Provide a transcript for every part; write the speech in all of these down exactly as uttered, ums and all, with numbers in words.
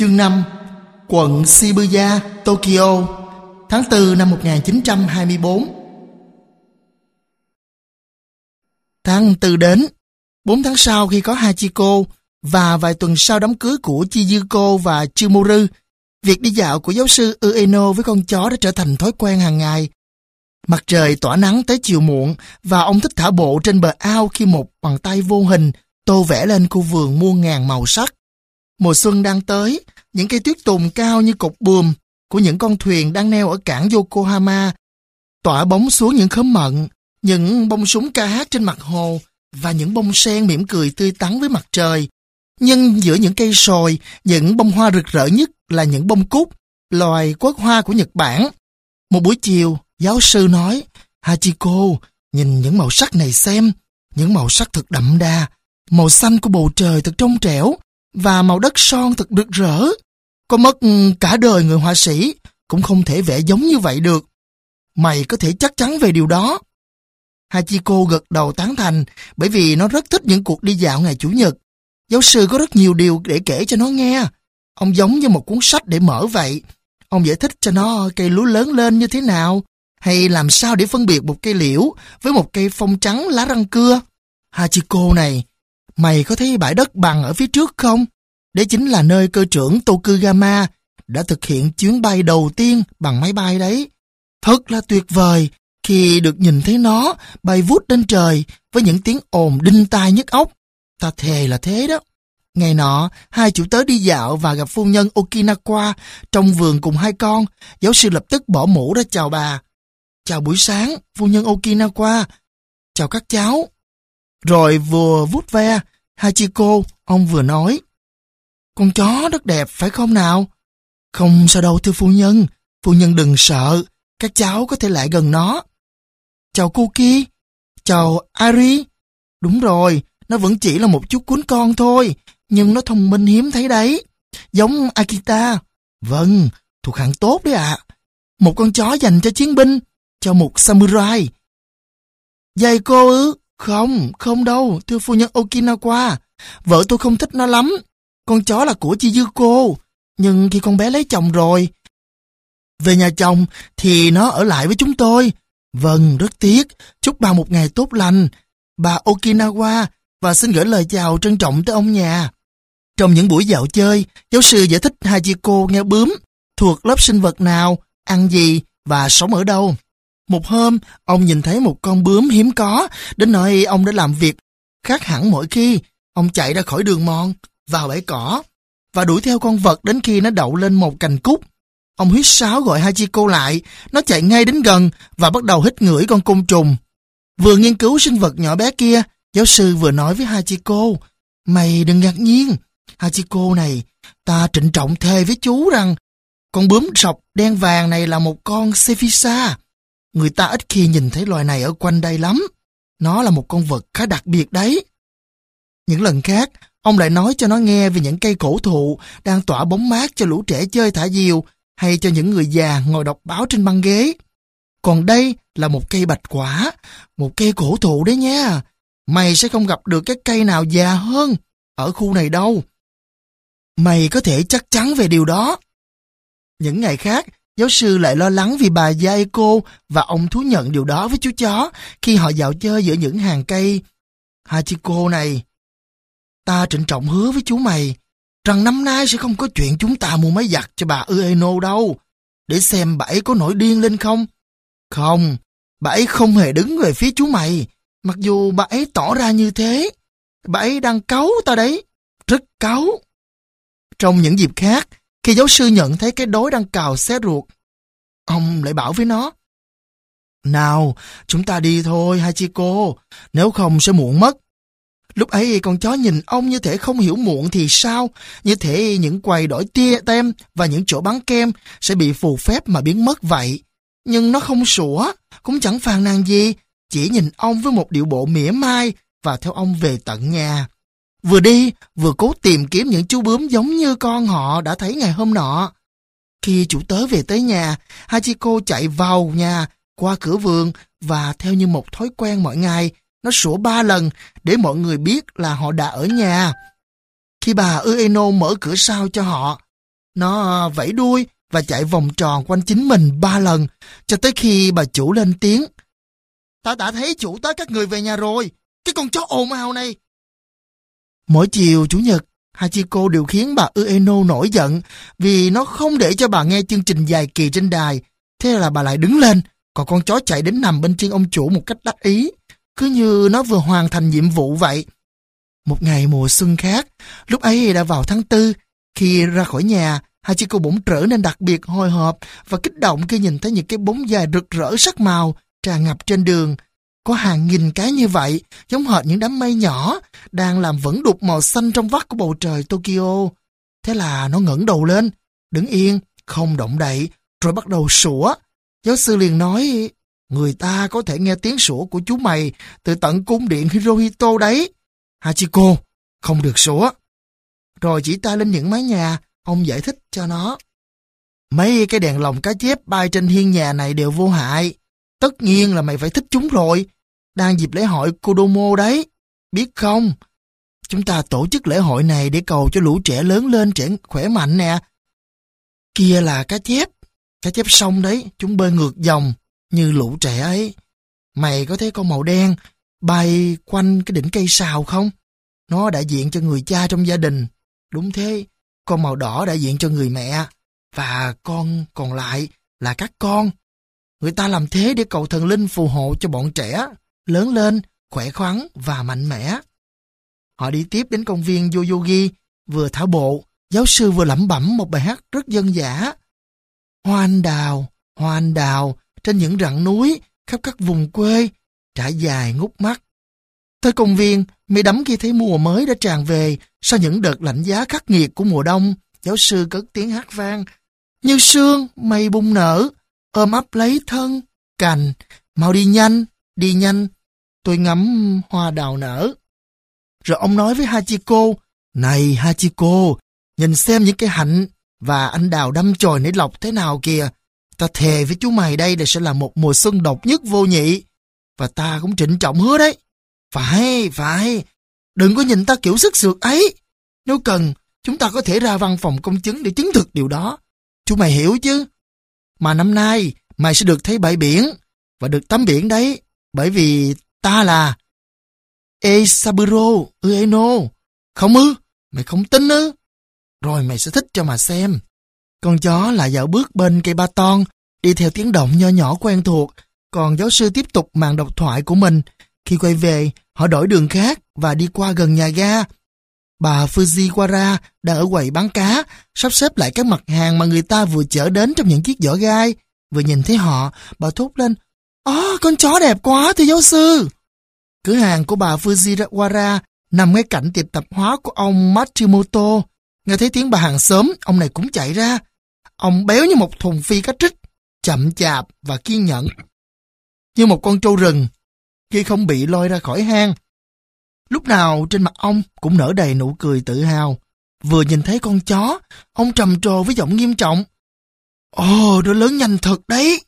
Chương năm. Quận Shibuya, Tokyo, tháng tư năm một nghìn chín trăm hai mươi tư. Tháng tư đến, bốn tháng sau khi có Hachiko và vài tuần sau đám cưới của Chiyuko và Chimuru, việc đi dạo của giáo sư Ueno với con chó đã trở thành thói quen hàng ngày. Mặt trời tỏa nắng tới chiều muộn và ông thích thả bộ trên bờ ao khi một bàn tay vô hình tô vẽ lên khu vườn muôn ngàn màu sắc. Mùa xuân đang tới, những cây tuyết tùng cao như cột buồm của những con thuyền đang neo ở cảng Yokohama tỏa bóng xuống những khóm mận, những bông súng ca hát trên mặt hồ và những bông sen mỉm cười tươi tắn với mặt trời. Nhưng giữa những cây sồi, những bông hoa rực rỡ nhất là những bông cúc, loài quốc hoa của Nhật Bản. Một buổi chiều, giáo sư nói, Hachiko, nhìn những màu sắc này xem, những màu sắc thật đậm đà, màu xanh của bầu trời thật trong trẻo, và màu đất son thật rực rỡ. Có mất cả đời người họa sĩ cũng không thể vẽ giống như vậy được. Mày có thể chắc chắn về điều đó. Hachiko gật đầu tán thành, bởi vì nó rất thích những cuộc đi dạo ngày Chủ nhật. Giáo sư có rất nhiều điều để kể cho nó nghe. Ông giống như một cuốn sách để mở vậy. Ông giải thích cho nó cây lúa lớn lên như thế nào, hay làm sao để phân biệt một cây liễu với một cây phong trắng lá răng cưa. Hachiko này, mày có thấy bãi đất bằng ở phía trước không? Đấy chính là nơi cơ trưởng Tokuyama đã thực hiện chuyến bay đầu tiên bằng máy bay đấy. Thật là tuyệt vời khi được nhìn thấy nó bay vút lên trời với những tiếng ồn đinh tai nhức óc. Ta thề là thế đó. Ngày nọ, hai chủ tớ đi dạo và gặp phu nhân Okinawa trong vườn cùng hai con. Giáo sư lập tức bỏ mũ ra chào bà. Chào buổi sáng, phu nhân Okinawa. Chào các cháu. Rồi vừa vuốt ve, Hachiko, ông vừa nói. Con chó rất đẹp phải không nào? Không sao đâu thưa phu nhân. Phu nhân đừng sợ, các cháu có thể lại gần nó. Chào Kuki. Chào Ari. Đúng rồi, nó vẫn chỉ là một chú cún con thôi, nhưng nó thông minh hiếm thấy đấy. Giống Akita. Vâng, thuộc hạng tốt đấy ạ. Một con chó dành cho chiến binh, cho một samurai. Dạy cô ư? Không, không đâu, thưa phu nhân Okinawa. Vợ tôi không thích nó lắm. Con chó là của Chiyuko, nhưng khi con bé lấy chồng rồi, về nhà chồng thì nó ở lại với chúng tôi. Vâng, rất tiếc. Chúc bà một ngày tốt lành, bà Okinawa, và xin gửi lời chào trân trọng tới ông nhà. Trong những buổi dạo chơi, giáo sư giải thích Hachiko nghe bướm thuộc lớp sinh vật nào, ăn gì và sống ở đâu. Một hôm, ông nhìn thấy một con bướm hiếm có, đến nỗi ông đã làm việc khác hẳn mỗi khi. Ông chạy ra khỏi đường mòn, vào bãi cỏ, và đuổi theo con vật đến khi nó đậu lên một cành cúc. Ông huýt sáo gọi Hachiko lại, nó chạy ngay đến gần và bắt đầu hít ngửi con côn trùng. Vừa nghiên cứu sinh vật nhỏ bé kia, giáo sư vừa nói với Hachiko, mày đừng ngạc nhiên, Hachiko này, ta trịnh trọng thề với chú rằng con bướm sọc đen vàng này là một con Cephisa. Người ta ít khi nhìn thấy loài này ở quanh đây lắm. Nó là một con vật khá đặc biệt đấy. Những lần khác, ông lại nói cho nó nghe về những cây cổ thụ đang tỏa bóng mát cho lũ trẻ chơi thả diều, hay cho những người già ngồi đọc báo trên băng ghế. Còn đây là một cây bạch quả, một cây cổ thụ đấy nha. Mày sẽ không gặp được cái cây nào già hơn ở khu này đâu. Mày có thể chắc chắn về điều đó. Những ngày khác, giáo sư lại lo lắng vì bà Yaeko và ông thú nhận điều đó với chú chó khi họ dạo chơi giữa những hàng cây. Hachiko này, ta trịnh trọng hứa với chú mày rằng năm nay sẽ không có chuyện chúng ta mua máy giặt cho bà Ueno đâu, để xem bà ấy có nổi điên lên không. Không, bà ấy không hề đứng về phía chú mày, mặc dù bà ấy tỏ ra như thế. Bà ấy đang cáu ta đấy, rất cáu. Trong những dịp khác, khi giáo sư nhận thấy cái đói đang cào xé ruột, ông lại bảo với nó, nào, chúng ta đi thôi Hachiko, nếu không sẽ muộn mất. Lúc ấy con chó nhìn ông như thể không hiểu muộn thì sao, như thể những quầy đổi tia tem và những chỗ bán kem sẽ bị phù phép mà biến mất vậy. Nhưng nó không sủa, cũng chẳng phàn nàn gì, chỉ nhìn ông với một điệu bộ mỉa mai và theo ông về tận nhà. Vừa đi, vừa cố tìm kiếm những chú bướm giống như con họ đã thấy ngày hôm nọ. Khi chủ tớ về tới nhà, Hachiko chạy vào nhà, qua cửa vườn và theo như một thói quen mọi ngày, nó sủa ba lần để mọi người biết là họ đã ở nhà. Khi bà Ueno mở cửa sau cho họ, Nó vẫy đuôi và chạy vòng tròn quanh chính mình ba lần, cho tới khi bà chủ lên tiếng. Ta đã thấy chủ tới các người về nhà rồi, cái con chó ồn ào này. Mỗi chiều Chủ nhật, Hachiko đều khiến bà Ueno nổi giận vì nó không để cho bà nghe chương trình dài kỳ trên đài. Thế là bà lại đứng lên, còn con chó chạy đến nằm bên chân ông chủ một cách đắc ý, cứ như nó vừa hoàn thành nhiệm vụ vậy. Một ngày mùa xuân khác, lúc ấy đã vào tháng tư, khi ra khỏi nhà, Hachiko bỗng trở nên đặc biệt hồi hộp và kích động khi nhìn thấy những cái bóng dài rực rỡ sắc màu tràn ngập trên đường. Có hàng nghìn cái như vậy, giống hệt những đám mây nhỏ, đang làm vẫn đục màu xanh trong vắt của bầu trời Tokyo. Thế là nó ngẩng đầu lên, đứng yên, không động đậy, rồi bắt đầu sủa. Giáo sư liền nói, người ta có thể nghe tiếng sủa của chú mày từ tận cung điện Hirohito đấy. Hachiko, không được sủa. Rồi chỉ tay lên những mái nhà, ông giải thích cho nó. Mấy cái đèn lồng cá chép bay trên hiên nhà này đều vô hại. Tất nhiên là mày phải thích chúng rồi. Đang dịp lễ hội Kodomo đấy. Biết không? Chúng ta tổ chức lễ hội này để cầu cho lũ trẻ lớn lên trẻ khỏe mạnh nè. Kia là cá chép. Cá chép sông đấy, chúng bơi ngược dòng như lũ trẻ ấy. Mày có thấy con màu đen bay quanh cái đỉnh cây sào không? Nó đại diện cho người cha trong gia đình. Đúng thế, con màu đỏ đại diện cho người mẹ. Và con còn lại là các con. Người ta làm thế để cầu thần linh phù hộ cho bọn trẻ lớn lên, khỏe khoắn và mạnh mẽ. Họ đi tiếp đến công viên Yoyogi, vừa thảo bộ, giáo sư vừa lẩm bẩm một bài hát rất dân dã. Hoa anh đào, hoa anh đào, trên những rặng núi, khắp các vùng quê, trải dài ngút mắt. Tới công viên, mây đắm khi thấy mùa mới đã tràn về, sau những đợt lạnh giá khắc nghiệt của mùa đông, giáo sư cất tiếng hát vang. Như sương, mây bung nở, ôm ấp lấy thân, cành, mau đi nhanh, đi nhanh, tôi ngắm hoa đào nở. Rồi ông nói với Hachiko, này Hachiko, nhìn xem những cái hạnh và anh đào đâm chồi nảy lọc thế nào kìa. Ta thề với chú mày đây là sẽ là một mùa xuân độc nhất vô nhị. Và ta cũng trịnh trọng hứa đấy. Phải, phải, đừng có nhìn ta kiểu sức sượt ấy. Nếu cần, chúng ta có thể ra văn phòng công chứng để chứng thực điều đó. Chú mày hiểu chứ? Mà năm nay, mày sẽ được thấy bãi biển, và được tắm biển đấy, bởi vì ta là Eisaburo Ueno. Không ư? Mày không tin ư? Rồi mày sẽ thích cho mà xem. Con chó lại dạo bước bên cây ba ton, đi theo tiếng động nho nhỏ quen thuộc, còn giáo sư tiếp tục màn độc thoại của mình. Khi quay về, họ đổi đường khác và đi qua gần nhà ga. Bà Fujiwara đang ở quầy bán cá, sắp xếp lại các mặt hàng mà người ta vừa chở đến trong những chiếc giỏ gai. Vừa nhìn thấy họ, bà thốt lên, Ồ, con chó đẹp quá thưa giáo sư. Cửa hàng của bà Fujiwara nằm ngay cạnh tiệm tạp hóa của ông Matsumoto. Nghe thấy tiếng bà hàng xóm, ông này cũng chạy ra. Ông béo như một thùng phi cá trích, chậm chạp và kiên nhẫn, như một con trâu rừng khi không bị lôi ra khỏi hang. Lúc nào trên mặt ông cũng nở đầy nụ cười tự hào. Vừa nhìn thấy con chó, ông trầm trồ với giọng nghiêm trọng. Ồ, nó lớn nhanh thật đấy.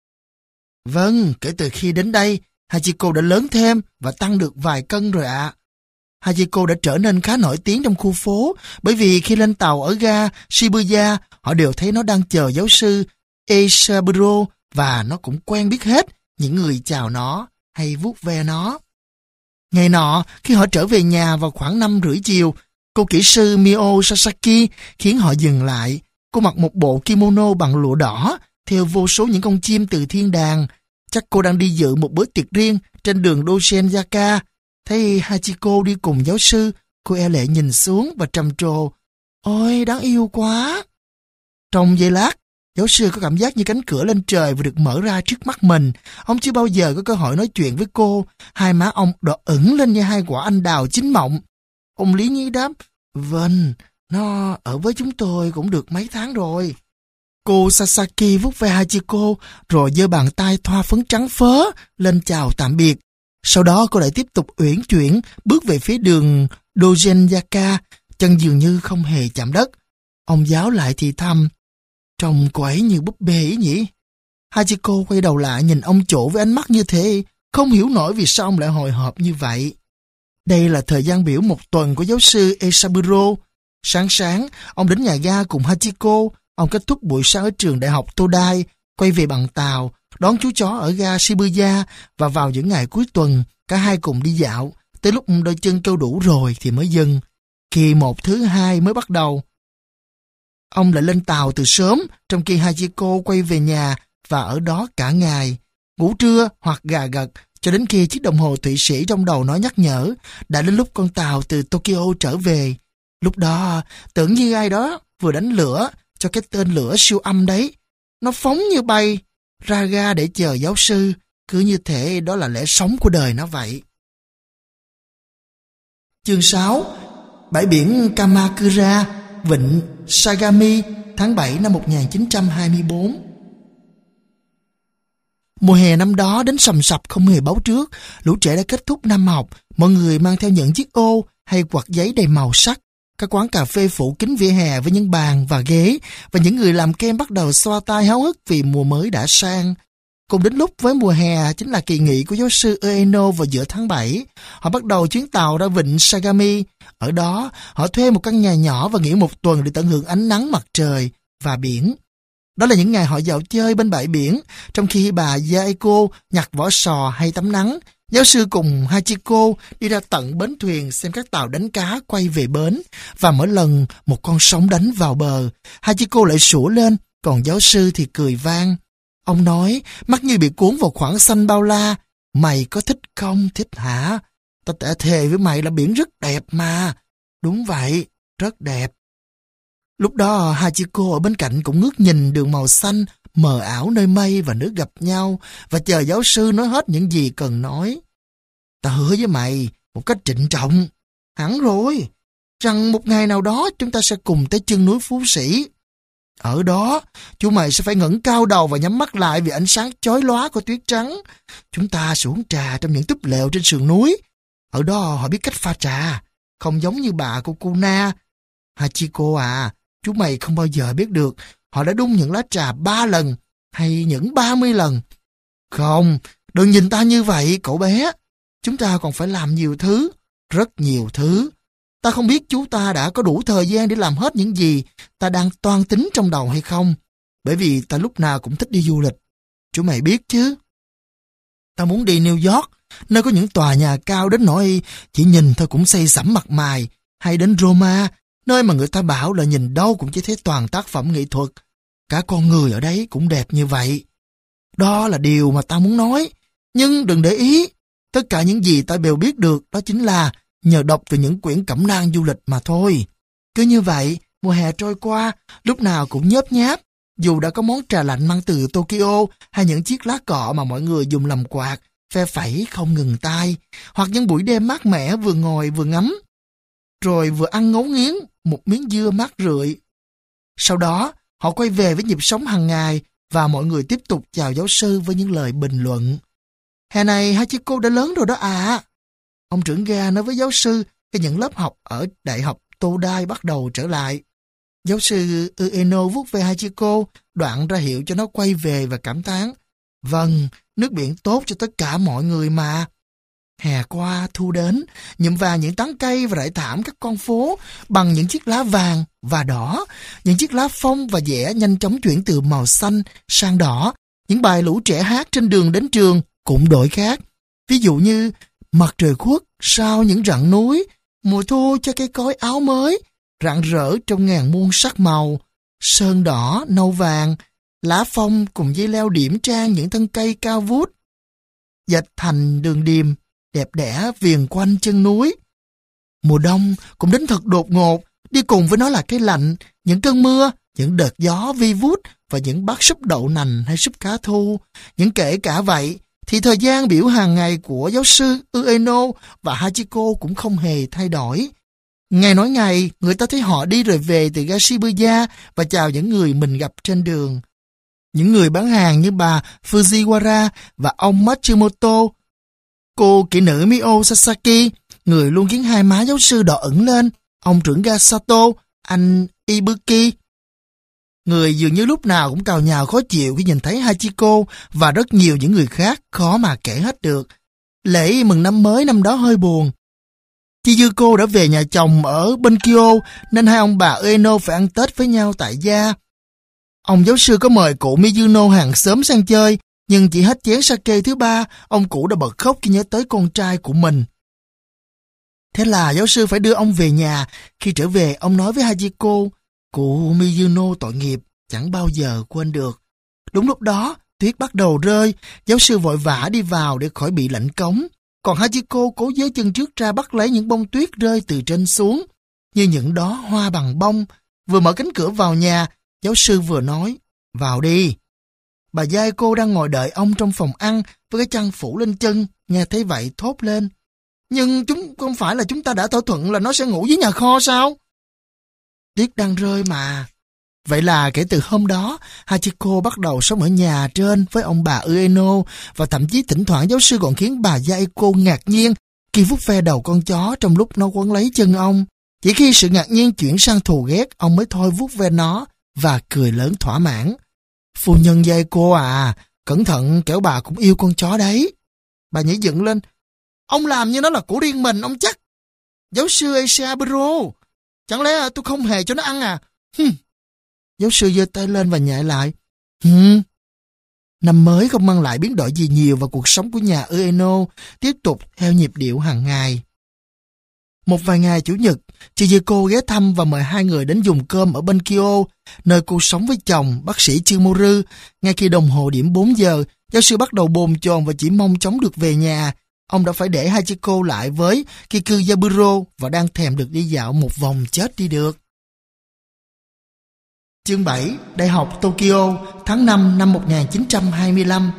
Vâng, kể từ khi đến đây, Hachiko đã lớn thêm và tăng được vài cân rồi ạ. À. Hachiko đã trở nên khá nổi tiếng trong khu phố, bởi vì khi lên tàu ở ga Shibuya, họ đều thấy nó đang chờ giáo sư Eisaburo, và nó cũng quen biết hết những người chào nó hay vuốt ve nó. Ngày nọ, khi họ trở về nhà vào khoảng năm rưỡi chiều, cô kỹ sư Mio Sasaki khiến họ dừng lại. Cô mặc một bộ kimono bằng lụa đỏ, theo vô số những con chim từ thiên đàng. Chắc cô đang đi dự một bữa tiệc riêng trên đường Dosenzaka. Thấy Hachiko đi cùng giáo sư, cô e lệ nhìn xuống và trầm trồ. Ôi, đáng yêu quá! Trong giây lát, giáo sư có cảm giác như cánh cửa lên trời vừa được mở ra trước mắt mình. Ông chưa bao giờ có cơ hội nói chuyện với cô. Hai má ông đỏ ửng lên như hai quả anh đào chín mọng. Ông lý nhí đáp, vâng, nó ở với chúng tôi cũng được mấy tháng rồi. Cô Sasaki vuốt ve Hachiko, rồi giơ bàn tay thoa phấn trắng phớ lên chào tạm biệt. Sau đó cô lại tiếp tục uyển chuyển bước về phía đường Dosenzaka, chân dường như không hề chạm đất. Ông giáo lại thì thầm, trông cô ấy như búp bê ấy nhỉ? Hachiko quay đầu lại nhìn ông chủ với ánh mắt như thế, không hiểu nổi vì sao ông lại hồi hộp như vậy. Đây là thời gian biểu một tuần của giáo sư Eisaburo. Sáng sáng, ông đến nhà ga cùng Hachiko. Ông kết thúc buổi sáng ở trường đại học Todai, quay về bằng tàu, đón chú chó ở ga Shibuya, và vào những ngày cuối tuần, cả hai cùng đi dạo. Tới lúc đôi chân trâu đủ rồi thì mới dừng. Khi một thứ hai mới bắt đầu, ông lại lên tàu từ sớm, trong khi Hachiko quay về nhà và ở đó cả ngày. Ngủ trưa hoặc gà gật, cho đến khi chiếc đồng hồ Thụy Sĩ trong đầu nó nhắc nhở, đã đến lúc con tàu từ Tokyo trở về. Lúc đó, tưởng như ai đó vừa đánh lửa cho cái tên lửa siêu âm đấy. Nó phóng như bay, ra ga để chờ giáo sư, cứ như thể đó là lẽ sống của đời nó vậy. Chương sáu. Bãi biển Kamakura, vịnh Sagami, tháng bảy năm một nghìn chín trăm hai mươi bốn. Mùa hè năm đó đến sầm sập không hề báo trước, lũ trẻ đã kết thúc năm học, mọi người mang theo những chiếc ô hay quạt giấy đầy màu sắc. Các quán cà phê phủ kín vỉa hè với những bàn và ghế, và những người làm kem bắt đầu xoa tay háo hức vì mùa mới đã sang. Cùng đến lúc với mùa hè chính là kỳ nghỉ của giáo sư Ueno vào giữa tháng bảy. Họ bắt đầu chuyến tàu ra vịnh Sagami. Ở đó, họ thuê một căn nhà nhỏ và nghỉ một tuần để tận hưởng ánh nắng mặt trời và biển. Đó là những ngày họ dạo chơi bên bãi biển, trong khi bà Yaeko nhặt vỏ sò hay tắm nắng. Giáo sư cùng Hachiko đi ra tận bến thuyền xem các tàu đánh cá quay về bến, và mỗi lần một con sóng đánh vào bờ, Hachiko lại sủa lên, còn giáo sư thì cười vang. Ông nói, mắt như bị cuốn vào khoảng xanh bao la. Mày có thích không? Thích hả? Ta đã thề với mày là biển rất đẹp mà. Đúng vậy, rất đẹp. Lúc đó Hachiko ở bên cạnh cũng ngước nhìn đường màu xanh mờ ảo nơi mây và nước gặp nhau, và chờ giáo sư nói hết những gì cần nói. Ta hứa với mày một cách trịnh trọng, hẳn rồi, rằng một ngày nào đó chúng ta sẽ cùng tới chân núi Phú Sĩ. Ở đó, chú mày sẽ phải ngẩng cao đầu và nhắm mắt lại vì ánh sáng chói lóa của tuyết trắng. Chúng ta sẽ uống trà trong những túp lều trên sườn núi. Ở đó họ biết cách pha trà, không giống như bà của Kuna. Hachiko à, chú mày không bao giờ biết được họ đã đun những lá trà ba lần hay những ba mươi lần. Không, đừng nhìn ta như vậy, cậu bé. Chúng ta còn phải làm nhiều thứ, rất nhiều thứ. Ta không biết chú ta đã có đủ thời gian để làm hết những gì ta đang toan tính trong đầu hay không, bởi vì ta lúc nào cũng thích đi du lịch. Chú mày biết chứ. Ta muốn đi New York, nơi có những tòa nhà cao đến nỗi chỉ nhìn thôi cũng xây sẩm mặt mày, hay đến Roma, nơi mà người ta bảo là nhìn đâu cũng chỉ thấy toàn tác phẩm nghệ thuật. Cả con người ở đấy cũng đẹp như vậy. Đó là điều mà ta muốn nói. Nhưng đừng để ý, tất cả những gì ta đều biết được đó chính là nhờ đọc từ những quyển cẩm nang du lịch mà thôi. Cứ như vậy, mùa hè trôi qua, lúc nào cũng nhớp nháp, dù đã có món trà lạnh mang từ Tokyo hay những chiếc lá cọ mà mọi người dùng làm quạt, phe phẩy không ngừng tay, hoặc những buổi đêm mát mẻ vừa ngồi vừa ngắm, rồi vừa ăn ngấu nghiến một miếng dưa mát rượi. Sau đó, họ quay về với nhịp sống hàng ngày và mọi người tiếp tục chào giáo sư với những lời bình luận. Hè này Hachiko đã lớn rồi đó à. Ông trưởng ga nói với giáo sư khi những lớp học ở Đại học Todai bắt đầu trở lại. Giáo sư Ueno vuốt về Hachiko, đoạn ra hiệu cho nó quay về và cảm thán. Vâng, nước biển tốt cho tất cả mọi người mà. Hè qua, thu đến, nhuộm vàng những tán cây và rải thảm các con phố bằng những chiếc lá vàng và đỏ. Những chiếc lá phong và dẻ nhanh chóng chuyển từ màu xanh sang đỏ. Những bài lũ trẻ hát trên đường đến trường cũng đổi khác. Ví dụ như mặt trời khuất sau những rặng núi, mùa thu cho cây cối áo mới, rạng rỡ trong ngàn muôn sắc màu, sơn đỏ, nâu vàng, lá phong cùng dây leo điểm trang những thân cây cao vút, dệt thành đường điềm đẹp đẽ viền quanh chân núi. Mùa đông cũng đến thật đột ngột, đi cùng với nó là cái lạnh, những cơn mưa, những đợt gió vi vút và những bát súp đậu nành hay súp cá thu. Nhưng kể cả vậy, thì thời gian biểu hàng ngày của giáo sư Ueno và Hachiko cũng không hề thay đổi. Ngày nói ngày, người ta thấy họ đi rồi về từ ga Shibuya và chào những người mình gặp trên đường. Những người bán hàng như bà Fujiwara và ông Matsumoto, cô kỹ nữ Mio Sasaki, người luôn khiến hai má giáo sư đỏ ửng lên, ông trưởng ga Sato, anh Ibuki, người dường như lúc nào cũng cào nhào khó chịu khi nhìn thấy Hachiko, và rất nhiều những người khác khó mà kể hết được. Lễ mừng năm mới năm đó hơi buồn. Chiyuko đã về nhà chồng ở Benkyo nên hai ông bà Ueno phải ăn Tết với nhau tại gia. Ông giáo sư có mời cụ Mizuno hàng xóm sang chơi, nhưng chỉ hết chén sake thứ ba, ông cụ đã bật khóc khi nhớ tới con trai của mình. Thế là giáo sư phải đưa ông về nhà. Khi trở về, ông nói với Hachiko, cụ Mizuno tội nghiệp, chẳng bao giờ quên được. Đúng lúc đó, tuyết bắt đầu rơi, giáo sư vội vã đi vào để khỏi bị lạnh cống. Còn Hachiko cố giơ chân trước ra bắt lấy những bông tuyết rơi từ trên xuống, như những đóa hoa bằng bông. Vừa mở cánh cửa vào nhà, giáo sư vừa nói, vào đi. Bà Yaeko đang ngồi đợi ông trong phòng ăn với cái chăn phủ lên chân, nghe thấy vậy thốt lên. Nhưng chúng không phải là chúng ta đã thỏa thuận là nó sẽ ngủ dưới nhà kho sao? Tuyết đang rơi mà. Vậy là kể từ hôm đó, Hachiko bắt đầu sống ở nhà trên với ông bà Ueno, và thậm chí thỉnh thoảng giáo sư còn khiến bà Yaeko ngạc nhiên khi vuốt ve đầu con chó trong lúc nó quấn lấy chân ông. Chỉ khi sự ngạc nhiên chuyển sang thù ghét, ông mới thôi vuốt ve nó và cười lớn thỏa mãn. Phu nhân Yaeko à, cẩn thận kẻo bà cũng yêu con chó đấy. Bà nhảy dựng lên. Ông làm như nó là của riêng mình, ông chắc. Giáo sư Eisaburo, chẳng lẽ tôi không hề cho nó ăn à? Hừm. Giáo sư giơ tay lên và nhại lại. Hừm. Năm mới không mang lại biến đổi gì nhiều vào cuộc sống của nhà Ueno, tiếp tục theo nhịp điệu hàng ngày. Một vài ngày Chủ nhật, Chiyuko ghé thăm và mời hai người đến dùng cơm ở Benkyo, nơi cô sống với chồng, bác sĩ Chimoru. Ngay khi đồng hồ điểm bốn giờ, giáo sư bắt đầu bồn chồn và chỉ mong chóng được về nhà. Ông đã phải để Hachiko lại với Kikuyaburo và đang thèm được đi dạo một vòng chết đi được. Chương bảy, Đại học Tokyo, tháng năm năm một nghìn chín trăm hai mươi lăm.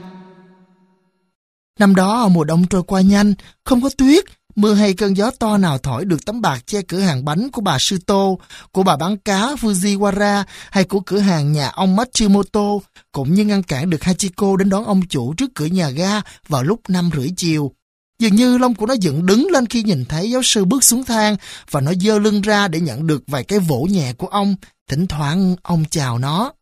Năm đó mùa đông trôi qua nhanh, không có tuyết, mưa hay cơn gió to nào thổi được tấm bạc che cửa hàng bánh của bà Suto, của bà bán cá Fujiwara hay của cửa hàng nhà ông Matsumoto, cũng như ngăn cản được Hachiko đến đón ông chủ trước cửa nhà ga vào lúc năm rưỡi chiều. Dường như lông của nó dựng đứng lên khi nhìn thấy giáo sư bước xuống thang, và nó giơ lưng ra để nhận được vài cái vỗ nhẹ của ông. Thỉnh thoảng ông chào nó.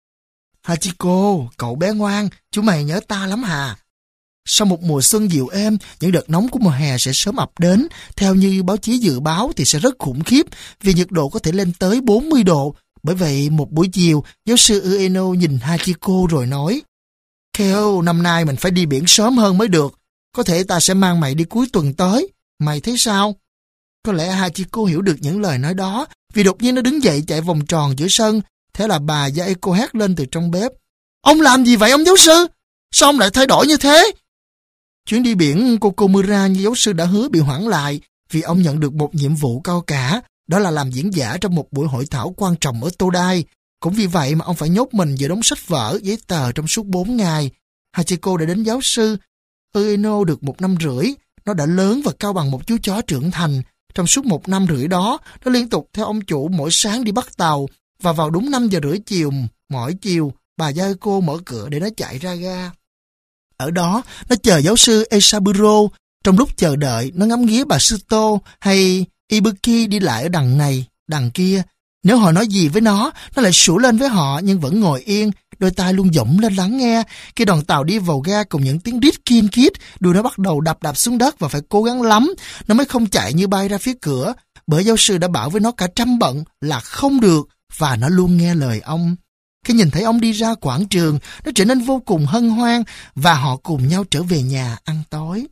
Hachiko, cậu bé ngoan, chú mày nhớ ta lắm hà. Sau một mùa xuân dịu êm, những đợt nóng của mùa hè sẽ sớm ập đến. Theo như báo chí dự báo thì sẽ rất khủng khiếp, vì nhiệt độ có thể lên tới bốn mươi độ. Bởi vậy, một buổi chiều, giáo sư Ueno nhìn Hachiko rồi nói, Kêu, năm nay mình phải đi biển sớm hơn mới được. Có thể ta sẽ mang mày đi cuối tuần tới. Mày thấy sao? Có lẽ Hachiko hiểu được những lời nói đó, vì đột nhiên nó đứng dậy chạy vòng tròn giữa sân. Thế là bà Yaeko hét lên từ trong bếp. Ông làm gì vậy ông giáo sư? Sao ông lại thay đổi như thế? Chuyến đi biển Kokomura như giáo sư đã hứa bị hoãn lại, vì ông nhận được một nhiệm vụ cao cả, đó là làm diễn giả trong một buổi hội thảo quan trọng ở Todai. Cũng vì vậy mà ông phải nhốt mình giữa đống sách vở, giấy tờ trong suốt bốn ngày. Hachiko đã đến giáo sư Ueno được một năm rưỡi. Nó đã lớn và cao bằng một chú chó trưởng thành. Trong suốt một năm rưỡi đó, nó liên tục theo ông chủ mỗi sáng đi bắt tàu, và vào đúng năm giờ rưỡi chiều, mỗi chiều, bà Yaeko mở cửa để nó chạy ra ga. Ở đó, nó chờ giáo sư Eisaburo. Trong lúc chờ đợi, nó ngắm nghía bà Suto hay Ibuki đi lại ở đằng này, đằng kia. Nếu họ nói gì với nó, nó lại sủa lên với họ nhưng vẫn ngồi yên, đôi tai luôn dõng lên lắng nghe. Khi đoàn tàu đi vào ga cùng những tiếng rít kin kít, đuôi nó bắt đầu đập đập xuống đất và phải cố gắng lắm, nó mới không chạy như bay ra phía cửa, bởi giáo sư đã bảo với nó cả trăm bận là không được, và nó luôn nghe lời ông. Khi nhìn thấy ông đi ra quảng trường, nó trở nên vô cùng hân hoan, và họ cùng nhau trở về nhà ăn tối.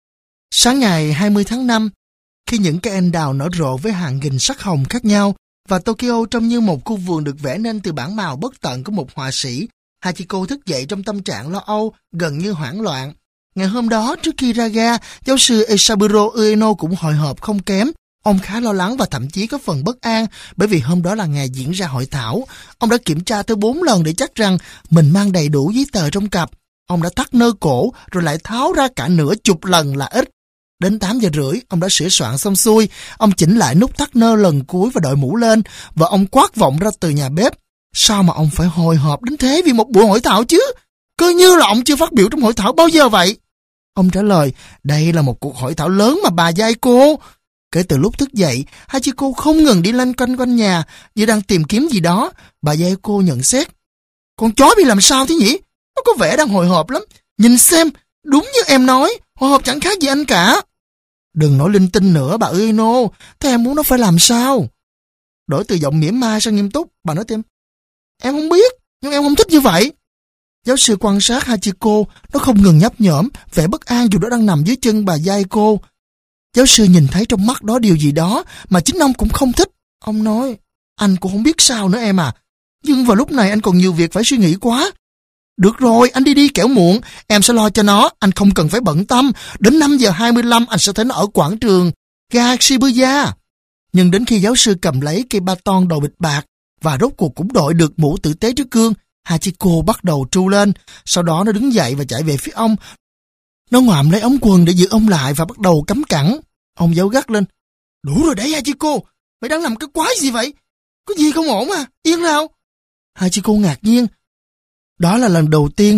Sáng ngày hai mươi tháng năm, khi những cây anh đào nở rộ với hàng nghìn sắc hồng khác nhau, và Tokyo trông như một khu vườn được vẽ nên từ bản màu bất tận của một họa sĩ, Hachiko thức dậy trong tâm trạng lo âu, gần như hoảng loạn. Ngày hôm đó, trước khi ra ga, giáo sư Eisaburo Ueno cũng hồi hộp không kém. Ông khá lo lắng và thậm chí có phần bất an, bởi vì hôm đó là ngày diễn ra hội thảo. Ông đã kiểm tra tới bốn lần để chắc rằng mình mang đầy đủ giấy tờ trong cặp. Ông đã thắt nơ cổ rồi lại tháo ra cả nửa chục lần là ít. Đến tám giờ rưỡi, ông đã sửa soạn xong xuôi. Ông chỉnh lại nút thắt nơ lần cuối và đội mũ lên, và ông quát vọng ra từ nhà bếp. Sao mà ông phải hồi hộp đến thế vì một buổi hội thảo chứ? Cứ như là ông chưa phát biểu trong hội thảo bao giờ vậy. Ông trả lời, đây là một cuộc hội thảo lớn mà bà Yaeko. Kể từ lúc thức dậy, Hachiko không ngừng đi lanh quanh quanh nhà, như đang tìm kiếm gì đó. Bà Yaeko nhận xét, con chó bị làm sao thế nhỉ? Nó có vẻ đang hồi hộp lắm. Nhìn xem, đúng như em nói, hồi hộp chẳng khác gì anh cả. Đừng nói linh tinh nữa bà Ueno, thế em muốn nó phải làm sao? Đổi từ giọng mỉa mai sang nghiêm túc, bà nói thêm, em không biết, nhưng em không thích như vậy. Giáo sư quan sát Hachiko, nó không ngừng nhấp nhổm, vẻ bất an dù nó đang nằm dưới chân bà Yaeko. Giáo sư nhìn thấy trong mắt đó điều gì đó mà chính ông cũng không thích. Ông nói, anh cũng không biết sao nữa em à, nhưng vào lúc này anh còn nhiều việc phải suy nghĩ quá. Được rồi, anh đi đi kẻo muộn, em sẽ lo cho nó, anh không cần phải bận tâm. Đến năm giờ hai mươi lăm anh sẽ thấy nó ở quảng trường ga Shibuya. Nhưng đến khi giáo sư cầm lấy cây baton đầu bịch bạc và rốt cuộc cũng đội được mũ tử tế trước gương, Hachiko bắt đầu tru lên. Sau đó nó đứng dậy và chạy về phía ông. Nó ngoạm lấy ống quần để giữ ông lại và bắt đầu cắm cẳng. Ông giáo gắt lên, đủ rồi đấy Hachiko, mày đang làm cái quái gì vậy? Có gì không ổn à? Yên nào. Hachiko ngạc nhiên. Đó là lần đầu tiên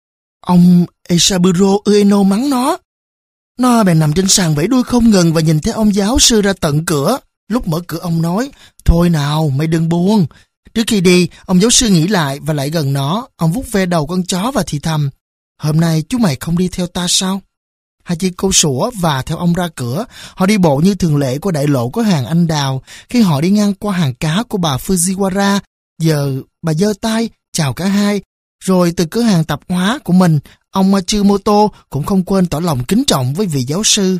ông Eisaburo Ueno mắng nó. Nó bèn nằm trên sàn vẫy đuôi không ngừng và nhìn thấy ông giáo sư ra tận cửa. Lúc mở cửa ông nói, thôi nào, mày đừng buồn. Trước khi đi, ông giáo sư nghĩ lại và lại gần nó. Ông vuốt ve đầu con chó và thì thầm, hôm nay chú mày không đi theo ta sao? Hachiko sủa và theo ông ra cửa. Họ đi bộ như thường lệ qua đại lộ có hàng anh đào. Khi họ đi ngang qua hàng cá của bà Fujiwara, giờ bà giơ tay chào cả hai. Rồi từ cửa hàng tạp hóa của mình, ông Matsumoto cũng không quên tỏ lòng kính trọng với vị giáo sư.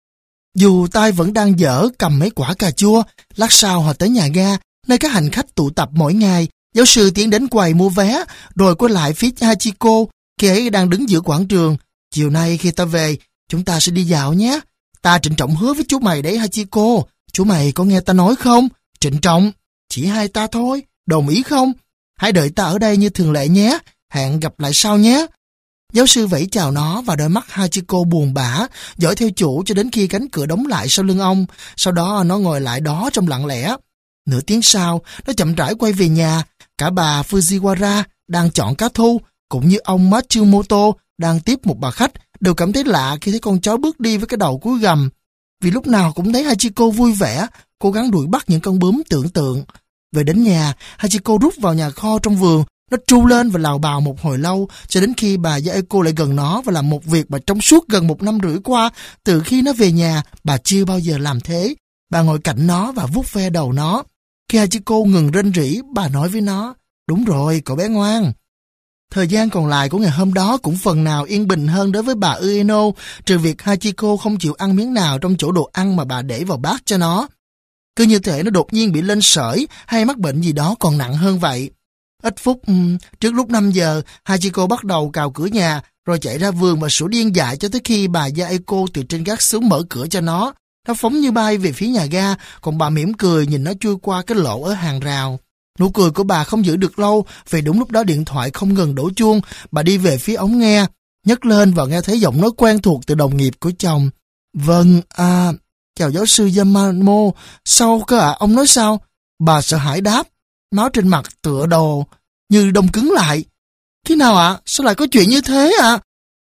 Dù tay vẫn đang dở cầm mấy quả cà chua, lát sau họ tới nhà ga, nơi các hành khách tụ tập mỗi ngày. Giáo sư tiến đến quầy mua vé, rồi quay lại phía Hachiko, khi ấy đang đứng giữa quảng trường. Chiều nay khi ta về, chúng ta sẽ đi dạo nhé. Ta trịnh trọng hứa với chú mày đấy Hachiko. Chú mày có nghe ta nói không? Trịnh trọng. Chỉ hai ta thôi. Đồng ý không? Hãy đợi ta ở đây như thường lệ nhé. Hẹn gặp lại sau nhé. Giáo sư vẫy chào nó và đôi mắt Hachiko buồn bã, dõi theo chủ cho đến khi cánh cửa đóng lại sau lưng ông. Sau đó nó ngồi lại đó trong lặng lẽ. Nửa tiếng sau, nó chậm rãi quay về nhà. Cả bà Fujiwara đang chọn cá thu, cũng như ông Matsumoto đang tiếp một bà khách, đều cảm thấy lạ khi thấy con chó bước đi với cái đầu cúi gằm. Vì lúc nào cũng thấy Hachiko vui vẻ, cố gắng đuổi bắt những con bướm tưởng tượng. Về đến nhà, Hachiko rút vào nhà kho trong vườn. Nó tru lên và lào bào một hồi lâu, cho đến khi bà Yaeko lại gần nó và làm một việc mà trong suốt gần một năm rưỡi qua, từ khi nó về nhà, bà chưa bao giờ làm thế. Bà ngồi cạnh nó và vuốt ve đầu nó. Khi Hachiko ngừng rên rỉ, bà nói với nó, đúng rồi, cậu bé ngoan. Thời gian còn lại của ngày hôm đó cũng phần nào yên bình hơn đối với bà Ueno, trừ việc Hachiko không chịu ăn miếng nào trong chỗ đồ ăn mà bà để vào bát cho nó. Cứ như thể nó đột nhiên bị lên sởi hay mắc bệnh gì đó còn nặng hơn vậy. Ít phút, um, trước lúc năm giờ, Hachiko bắt đầu cào cửa nhà, rồi chạy ra vườn và sủa điên dại cho tới khi bà Yaeko từ trên gác xuống mở cửa cho nó. Nó phóng như bay về phía nhà ga, còn bà mỉm cười nhìn nó chui qua cái lỗ ở hàng rào. Nụ cười của bà không giữ được lâu, vì đúng lúc đó điện thoại không ngừng đổ chuông. Bà đi về phía ống nghe, nhấc lên và nghe thấy giọng nói quen thuộc từ đồng nghiệp của chồng. Vâng, à, chào giáo sư Yamamo, sao cơ ạ, à? Ông nói sao? Bà sợ hãi đáp, máu trên mặt tựa đồ, như đông cứng lại. Khi nào ạ? À? Sao lại có chuyện như thế ạ? À?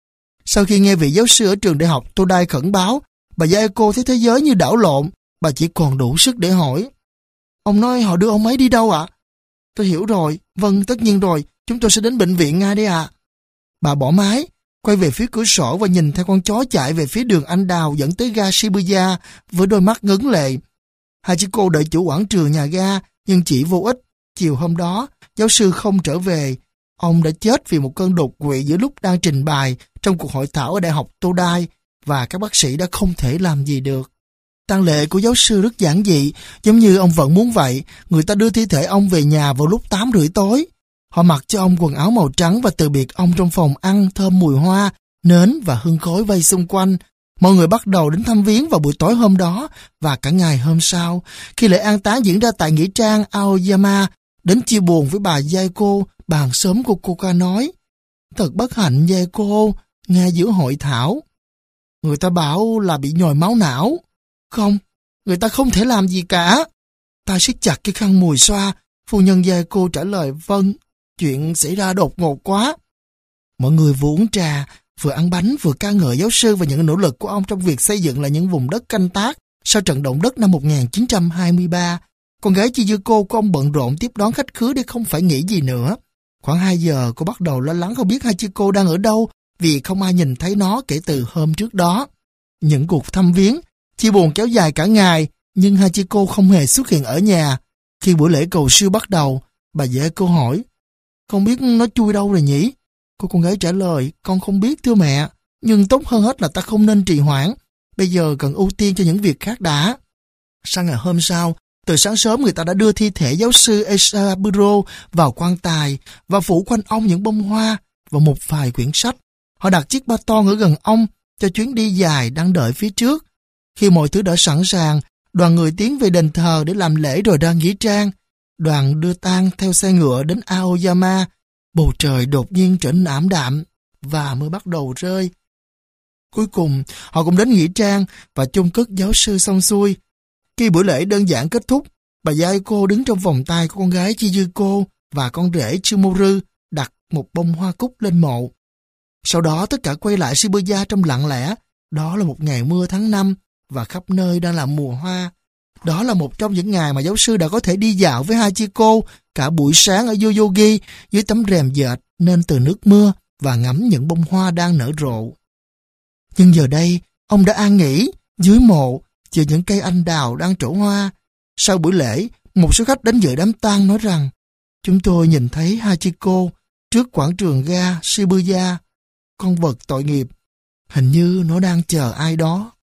Sau khi nghe vị giáo sư ở trường đại học Todai khẩn báo, bà Yaeko thấy thế giới như đảo lộn, bà chỉ còn đủ sức để hỏi. Ông nói họ đưa ông ấy đi đâu ạ? À? Tôi hiểu rồi, vâng tất nhiên rồi, chúng tôi sẽ đến bệnh viện ngay đây ạ. À. Bà bỏ máy, quay về phía cửa sổ và nhìn theo con chó chạy về phía đường anh đào dẫn tới ga Shibuya với đôi mắt ngấn lệ. Hachiko đợi chủ quảng trường nhà ga, nhưng chỉ vô ích. Chiều hôm đó, giáo sư không trở về. Ông đã chết vì một cơn đột quỵ giữa lúc đang trình bày trong cuộc hội thảo ở Đại học Todai, và các bác sĩ đã không thể làm gì được. Tang lễ của giáo sư rất giản dị, giống như ông vẫn muốn vậy. Người ta đưa thi thể ông về nhà vào lúc tám rưỡi tối. Họ mặc cho ông quần áo màu trắng và từ biệt ông trong phòng ăn thơm mùi hoa, nến và hương khói vây xung quanh. Mọi người bắt đầu đến thăm viếng vào buổi tối hôm đó và cả ngày hôm sau. Khi lễ an táng diễn ra tại nghĩa trang Aoyama, đến chia buồn với bà Yaeko, bà hàng xóm của Koka nói, thật bất hạnh Yaeko, nghe giữa hội thảo. Người ta bảo là bị nhồi máu não. Không, người ta không thể làm gì cả. Ta siết chặt cái khăn mùi xoa, phu nhân Yaeko trả lời vâng, chuyện xảy ra đột ngột quá. Mọi người vừa uống trà, vừa ăn bánh, vừa ca ngợi giáo sư và những nỗ lực của ông trong việc xây dựng lại những vùng đất canh tác sau trận động đất năm một nghìn chín trăm hai mươi ba. Con gái Chiyuko của ông bận rộn tiếp đón khách khứa để không phải nghĩ gì nữa. Khoảng hai giờ cô bắt đầu lo lắng không biết Hachiko đang ở đâu vì không ai nhìn thấy nó kể từ hôm trước đó. Những cuộc thăm viếng Chia buồn kéo dài cả ngày, nhưng Hachiko không hề xuất hiện ở nhà. Khi buổi lễ cầu siêu bắt đầu, bà dễ câu hỏi, không biết nó chui đâu rồi nhỉ? Cô con gái trả lời, con không biết thưa mẹ, nhưng tốt hơn hết là ta không nên trì hoãn. Bây giờ cần ưu tiên cho những việc khác đã. Sang ngày hôm sau, từ sáng sớm người ta đã đưa thi thể giáo sư Esaburo vào quan tài và phủ quanh ông những bông hoa và một vài quyển sách. Họ đặt chiếc ba ton ở gần ông cho chuyến đi dài đang đợi phía trước. Khi mọi thứ đã sẵn sàng, đoàn người tiến về đền thờ để làm lễ rồi ra nghĩa trang. Đoàn đưa tang theo xe ngựa đến Aoyama. Bầu trời đột nhiên trở nên ảm đạm và mưa bắt đầu rơi. Cuối cùng, họ cũng đến nghĩa trang và chôn cất giáo sư xong xuôi. Khi buổi lễ đơn giản kết thúc, bà Yaeko đứng trong vòng tay của con gái Chiyuko và con rể Tsumoru đặt một bông hoa cúc lên mộ. Sau đó tất cả quay lại Shibuya trong lặng lẽ. Đó là một ngày mưa tháng năm và khắp nơi đang là mùa hoa. Đó là một trong những ngày mà giáo sư đã có thể đi dạo với Hachiko cả buổi sáng ở Yoyogi dưới tấm rèm dệt nên từ nước mưa và ngắm những bông hoa đang nở rộ. Nhưng giờ đây, ông đã an nghỉ dưới mộ chờ những cây anh đào đang trổ hoa. Sau buổi lễ, một số khách đến dự đám tang nói rằng chúng tôi nhìn thấy Hachiko trước quảng trường ga Shibuya. Con vật tội nghiệp, hình như nó đang chờ ai đó.